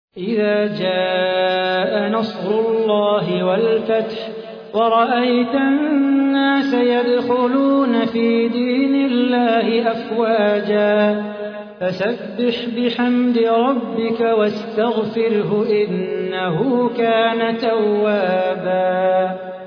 إذا جاء نصر الله والفتح ورأيت الناس يدخلون في دين الله أفواجا فسبح بحمد ربك واستغفره إنه كان توابا.